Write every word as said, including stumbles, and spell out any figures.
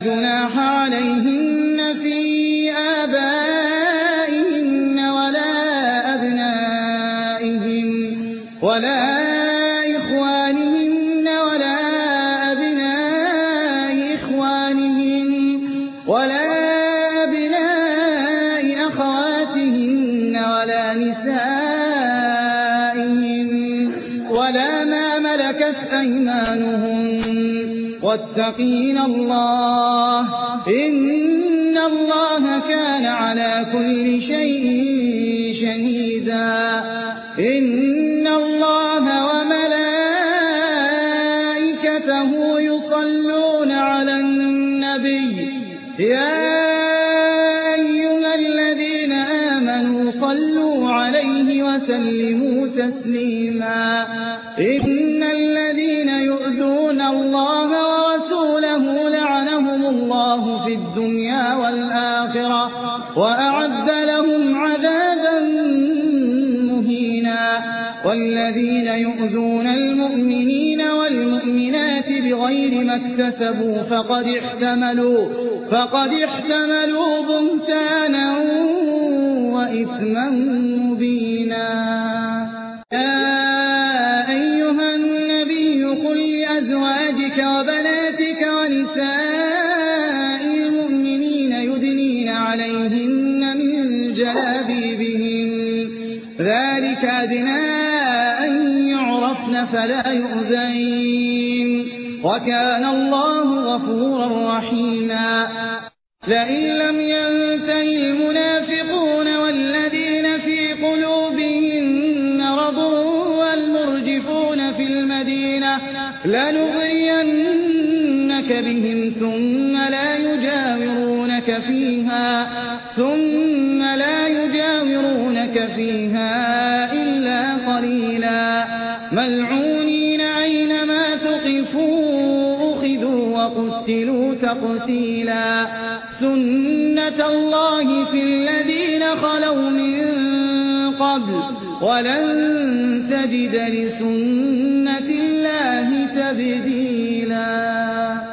جناح عليهن في آبائهن ولا أبنائهن ولا إخوانهن ولا أبناء إخوانهن ولا أبناء أخواتهن ولا نسائهن ولا ما ملكت أيمانهن واتقين الله إن الله كان على كل شيء شهيدا. إن الله وملائكته يصلون على النبي يا أيها الذين آمنوا صلوا عليه وسلموا تسليما. إن الذين يؤذون الله ورسوله لعنهم الله في الدنيا والآخرة وأعد لهم عذابا مهينا. والذين يؤذون المؤمنين والمؤمنات بغير ما اكتسبوا فقد احتملوا فقد احتملوا بهتانا وإثما مبينا. أزواجك وبناتك ونساء المؤمنين يدنين عليهن من جلابيبهن ذلك أدنى أن يعرفن فلا يؤذين وكان الله غفورا رحيما. لئن لم ينتهي المنافقون والذين في قلوبهم مرض والمرجفون في المدينة لنغرينك بهم ثم لا يجاورونك فيها ثم لا يجاورونك فيها إلا قليلا. ملعونين أينما ثقفوا أخذوا وقتلوا تقتيلا. سنة الله في الذين خلوا من قبل ولن تجد لسنة الله تبديلا.